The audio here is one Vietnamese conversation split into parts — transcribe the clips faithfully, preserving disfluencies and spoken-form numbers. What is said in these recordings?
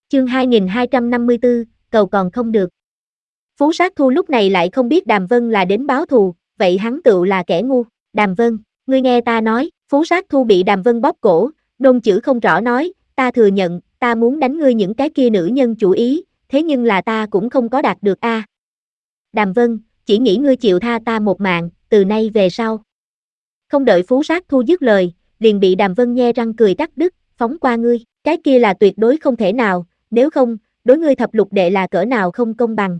Chương hai nghìn hai trăm năm mươi tư, cầu còn không được. Phú Sát Thu lúc này lại không biết Đàm Vân là đến báo thù, vậy hắn tựu là kẻ ngu. Đàm Vân, ngươi nghe ta nói. Phú Sát Thu bị Đàm Vân bóp cổ, nôn chữ không rõ nói, ta thừa nhận, ta muốn đánh ngươi những cái kia nữ nhân chủ ý, thế nhưng là ta cũng không có đạt được a. À. Đàm Vân, chỉ nghĩ ngươi chịu tha ta một mạng, từ nay về sau. Không đợi Phú Sát Thu dứt lời, liền bị Đàm Vân nhe răng cười cắt đứt, phóng qua ngươi, cái kia là tuyệt đối không thể nào, nếu không, đối ngươi thập lục đệ là cỡ nào không công bằng.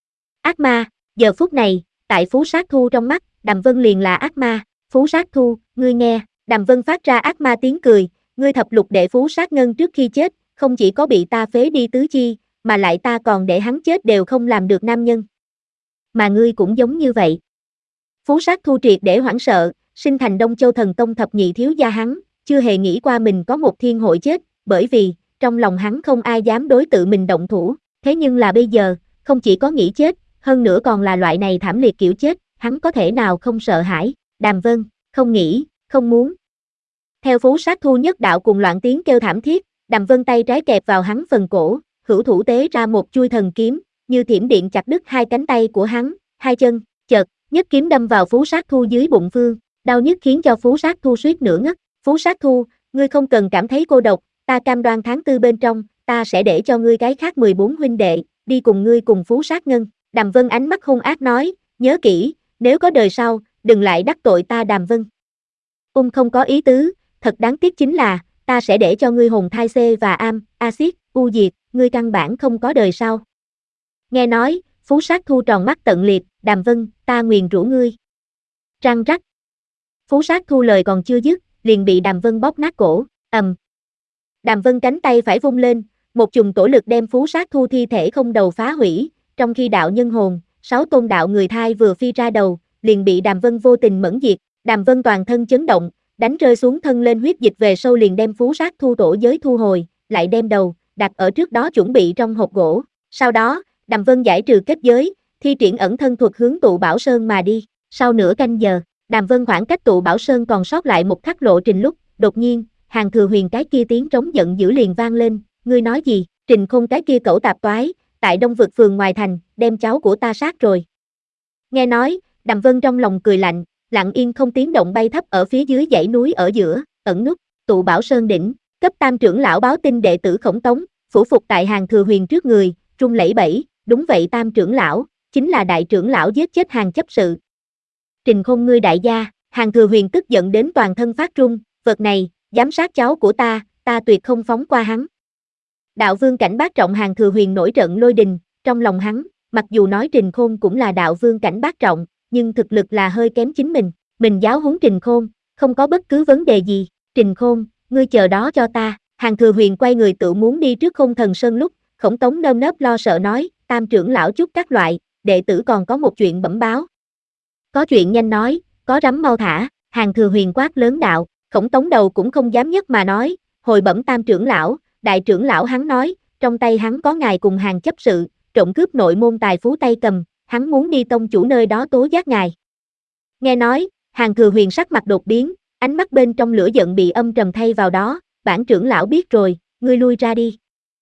Ác ma, giờ phút này, tại Phú Sát Thu trong mắt, Đàm Vân liền là ác ma. Phú Sát Thu, ngươi nghe, Đàm Vân phát ra ác ma tiếng cười, ngươi thập lục đệ Phú Sát Ngân trước khi chết, không chỉ có bị ta phế đi tứ chi, mà lại ta còn để hắn chết đều không làm được nam nhân. Mà ngươi cũng giống như vậy. Phú Sát Thu triệt để hoảng sợ, sinh thành Đông Châu Thần Tông thập nhị thiếu gia hắn, chưa hề nghĩ qua mình có một thiên hội chết, bởi vì, trong lòng hắn không ai dám đối tự mình động thủ, thế nhưng là bây giờ, không chỉ có nghĩ chết, hơn nữa còn là loại này thảm liệt kiểu chết, hắn có thể nào không sợ hãi. Đàm Vân, không nghĩ, không muốn. Theo Phú Sát Thu nhất đạo cùng loạn tiếng kêu thảm thiết, Đàm Vân tay trái kẹp vào hắn phần cổ, hữu thủ tế ra một chuôi thần kiếm, như thiểm điện chặt đứt hai cánh tay của hắn, hai chân, chợt, nhất kiếm đâm vào Phú Sát Thu dưới bụng phương, đau nhức khiến cho Phú Sát Thu suýt nửa ngất. Phú Sát Thu, ngươi không cần cảm thấy cô độc, ta cam đoan tháng tư bên trong, ta sẽ để cho ngươi cái khác mười bốn huynh đệ, đi cùng ngươi cùng Phú Sát Ngân. Đàm Vân ánh mắt hung ác nói, nhớ kỹ, nếu có đời sau, đừng lại đắc tội ta Đàm Vân. Ung không có ý tứ, thật đáng tiếc chính là, ta sẽ để cho ngươi hồn thai C và am, axit, u diệt, ngươi căn bản không có đời sau. Nghe nói, Phú Sát Thu tròn mắt tận liệt, Đàm Vân, ta nguyền rủa ngươi. Răng rắc. Phú Sát Thu lời còn chưa dứt, liền bị Đàm Vân bóp nát cổ, ầm. Đàm Vân cánh tay phải vung lên, một chùm tổ lực đem Phú Sát Thu thi thể không đầu phá hủy, trong khi đạo nhân hồn, sáu tôn đạo người thai vừa phi ra đầu, liền bị Đàm Vân vô tình mẫn diệt. Đàm Vân toàn thân chấn động, đánh rơi xuống thân lên huyết dịch về sâu liền đem Phú Sát Thu tổ giới thu hồi, lại đem đầu đặt ở trước đó chuẩn bị trong hộp gỗ. Sau đó, Đàm Vân giải trừ kết giới, thi triển ẩn thân thuật hướng Tụ Bảo Sơn mà đi. Sau nửa canh giờ, Đàm Vân khoảng cách Tụ Bảo Sơn còn sót lại một khắc lộ trình lúc, đột nhiên, Hàng Thừa Huyền cái kia tiếng trống giận dữ liền vang lên, ngươi nói gì? Trình Khôn cái kia cẩu tạp toái, tại Đông Vực phường ngoài thành, đem cháu của ta sát rồi. Nghe nói, Đàm Vân trong lòng cười lạnh, lặng yên không tiếng động bay thấp ở phía dưới dãy núi ở giữa, ẩn núp, Tụ Bảo Sơn đỉnh, cấp tam trưởng lão báo tin đệ tử Khổng Tống, phủ phục tại Hàng Thừa Huyền trước người, trung lẫy bẫy, đúng vậy tam trưởng lão, chính là đại trưởng lão giết chết Hàng chấp sự. Trình Khôn ngươi đại gia, Hàng Thừa Huyền tức giận đến toàn thân phát run, vật này, dám sát cháu của ta, ta tuyệt không phóng qua hắn. Đạo vương cảnh bát trọng Hàng Thừa Huyền nổi trận lôi đình, trong lòng hắn, mặc dù nói Trình Khôn cũng là đạo vương cảnh bát trọng, nhưng thực lực là hơi kém chính mình, mình giáo huấn Trình Khôn, không có bất cứ vấn đề gì. Trình Khôn, ngươi chờ đó cho ta. Hàng Thừa Huyền quay người tự muốn đi trước Khôn Thần Sơn lúc, Khổng Tống nơm nớp lo sợ nói, tam trưởng lão chúc các loại, đệ tử còn có một chuyện bẩm báo. Có chuyện nhanh nói, có rắm mau thả. Hàng Thừa Huyền quát lớn đạo, Khổng Tống đầu cũng không dám nhất mà nói, hồi bẩm tam trưởng lão, đại trưởng lão hắn nói, trong tay hắn có ngài cùng Hàng chấp sự, trộm cướp nội môn tài phú tay cầm, hắn muốn đi tông chủ nơi đó tố giác ngài. Nghe nói, Hàng Thừa Huyền sắc mặt đột biến, ánh mắt bên trong lửa giận bị âm trầm thay vào đó, bản trưởng lão biết rồi, ngươi lui ra đi.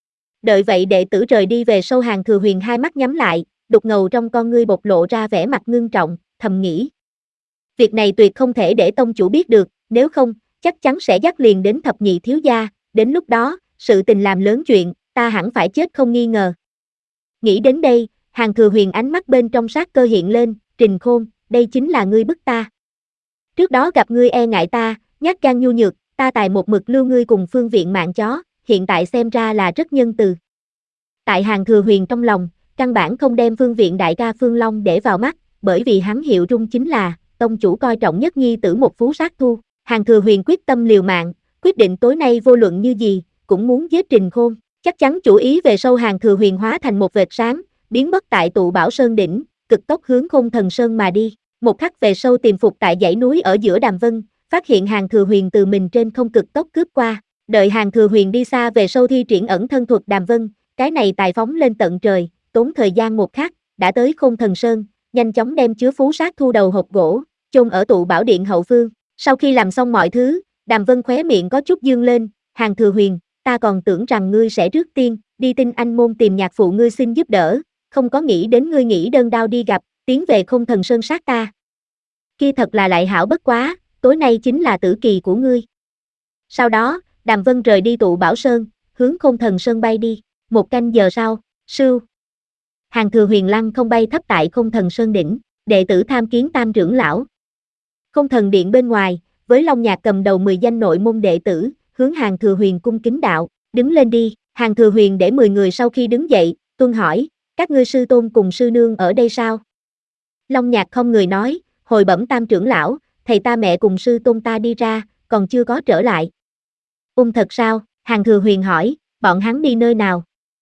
Đợi vậy đệ tử rời đi về sau Hàng Thừa Huyền hai mắt nhắm lại, đục ngầu trong con ngươi bộc lộ ra vẻ mặt ngưng trọng, thầm nghĩ. Việc này tuyệt không thể để tông chủ biết được, nếu không, chắc chắn sẽ dắt liền đến thập nhị thiếu gia, đến lúc đó, sự tình làm lớn chuyện, ta hẳn phải chết không nghi ngờ. Nghĩ đến đây, Hàng Thừa Huyền ánh mắt bên trong sát cơ hiện lên, Trình Khôn, đây chính là ngươi bức ta. Trước đó gặp ngươi e ngại ta, nhát gan nhu nhược, ta tài một mực lưu ngươi cùng phương viện mạng chó, hiện tại xem ra là rất nhân từ. Tại Hàng Thừa Huyền trong lòng, căn bản không đem phương viện đại ca Phương Long để vào mắt, bởi vì hắn hiệu trung chính là, tông chủ coi trọng nhất nhi tử một Phú Sát Thu. Hàng Thừa Huyền quyết tâm liều mạng, quyết định tối nay vô luận như gì, cũng muốn giết Trình Khôn. Chắc chắn chủ ý về sau Hàng Thừa Huyền hóa thành một vệt sáng, biến mất tại Tụ Bảo Sơn đỉnh, cực tốc hướng Khôn Thần Sơn mà đi. Một khắc về sau tìm phục tại dãy núi ở giữa Đàm Vân, phát hiện Hàng Thừa Huyền từ mình trên không cực tốc cướp qua. Đợi Hàng Thừa Huyền đi xa về sau thi triển ẩn thân thuật Đàm Vân, cái này tài phóng lên tận trời, tốn thời gian một khắc, đã tới Khôn Thần Sơn, nhanh chóng đem chứa Phú Sát Thu đầu hộp gỗ, chôn ở Tụ Bảo Điện hậu phương. Sau khi làm xong mọi thứ, Đàm Vân khóe miệng có chút dương lên, Hàng Thừa Huyền, ta còn tưởng rằng ngươi sẽ rước tiên, đi Tinh Anh môn tìm nhạc phụ ngươi xin giúp đỡ, không có nghĩ đến ngươi nghĩ đơn đao đi gặp, tiến về Không Thần Sơn sát ta. Kia thật là lại hảo bất quá, tối nay chính là tử kỳ của ngươi. Sau đó, Đàm Vân rời đi Tụ Bảo Sơn, hướng Không Thần Sơn bay đi. Một canh giờ sau, sưu. Hàng Thừa Huyền lăng không bay thấp tại Không Thần Sơn đỉnh, đệ tử tham kiến Tam trưởng lão. Không Thần điện bên ngoài, với Long Nhạc cầm đầu mười danh nội môn đệ tử, hướng Hàng Thừa Huyền cung kính đạo, đứng lên đi. Hàng Thừa Huyền để mười người sau khi đứng dậy, tuân hỏi, các ngươi sư tôn cùng sư nương ở đây sao? Long Nhạc không người nói, hồi bẩm Tam trưởng lão, thầy ta mẹ cùng sư tôn ta đi ra, còn chưa có trở lại. Ung thật sao? Hàng Thừa Huyền hỏi, bọn hắn đi nơi nào?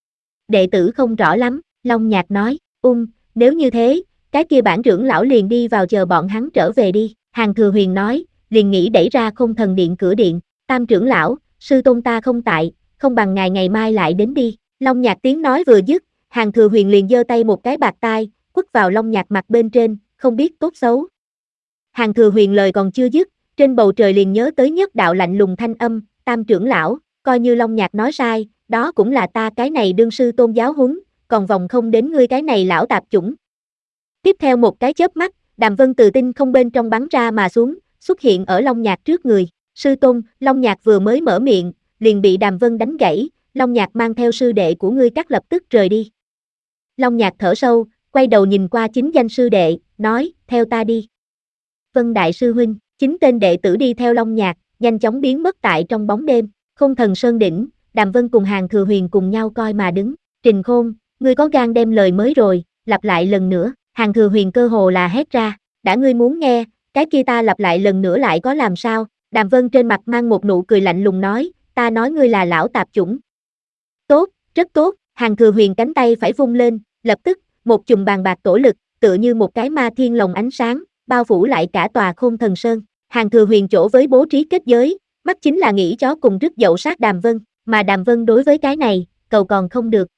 Đệ tử không rõ lắm, Long Nhạc nói, ung, nếu như thế, cái kia bản trưởng lão liền đi vào chờ bọn hắn trở về đi. Hàng Thừa Huyền nói, liền nghĩ đẩy ra Không Thần điện cửa điện, Tam trưởng lão, sư tôn ta không tại, không bằng ngài ngày mai lại đến đi. Long Nhạc tiếng nói vừa dứt, Hàng Thừa Huyền liền giơ tay một cái bạt tai, quất vào Long Nhạc mặt bên trên, không biết tốt xấu. Hàng Thừa Huyền lời còn chưa dứt, trên bầu trời liền nhớ tới nhất đạo lạnh lùng thanh âm, Tam trưởng lão, coi như Long Nhạc nói sai, đó cũng là ta cái này đương sư tôn giáo huấn, còn vòng không đến ngươi cái này lão tạp chủng. Tiếp theo một cái chớp mắt, Đàm Vân từ tinh không bên trong bắn ra mà xuống, xuất hiện ở Long Nhạc trước người. Sư tôn, Long Nhạc vừa mới mở miệng, liền bị Đàm Vân đánh gãy, Long Nhạc mang theo sư đệ của ngươi cắt lập tức rời đi. Long Nhạc thở sâu, quay đầu nhìn qua chính danh sư đệ, nói, theo ta đi. Vân đại sư huynh, chính tên đệ tử đi theo Long Nhạc, nhanh chóng biến mất tại trong bóng đêm. Không Thần Sơn đỉnh, Đàm Vân cùng Hàng Thừa Huyền cùng nhau coi mà đứng. Trình Khôn, ngươi có gan đem lời mới rồi, lặp lại lần nữa. Hàng Thừa Huyền cơ hồ là hét ra, đã ngươi muốn nghe, cái kia ta lặp lại lần nữa lại có làm sao? Đàm Vân trên mặt mang một nụ cười lạnh lùng nói, ta nói ngươi là lão tạp chủng. Tốt, rất tốt. Hàng Thừa Huyền cánh tay phải vung lên, lập tức, một chùm bàn bạc tổ lực, tựa như một cái ma thiên lồng ánh sáng, bao phủ lại cả tòa Không Thần Sơn. Hàng Thừa Huyền chỗ với bố trí kết giới, mắt chính là nghĩ chó cùng rứt dậu sát Đàm Vân, mà Đàm Vân đối với cái này, cầu còn không được.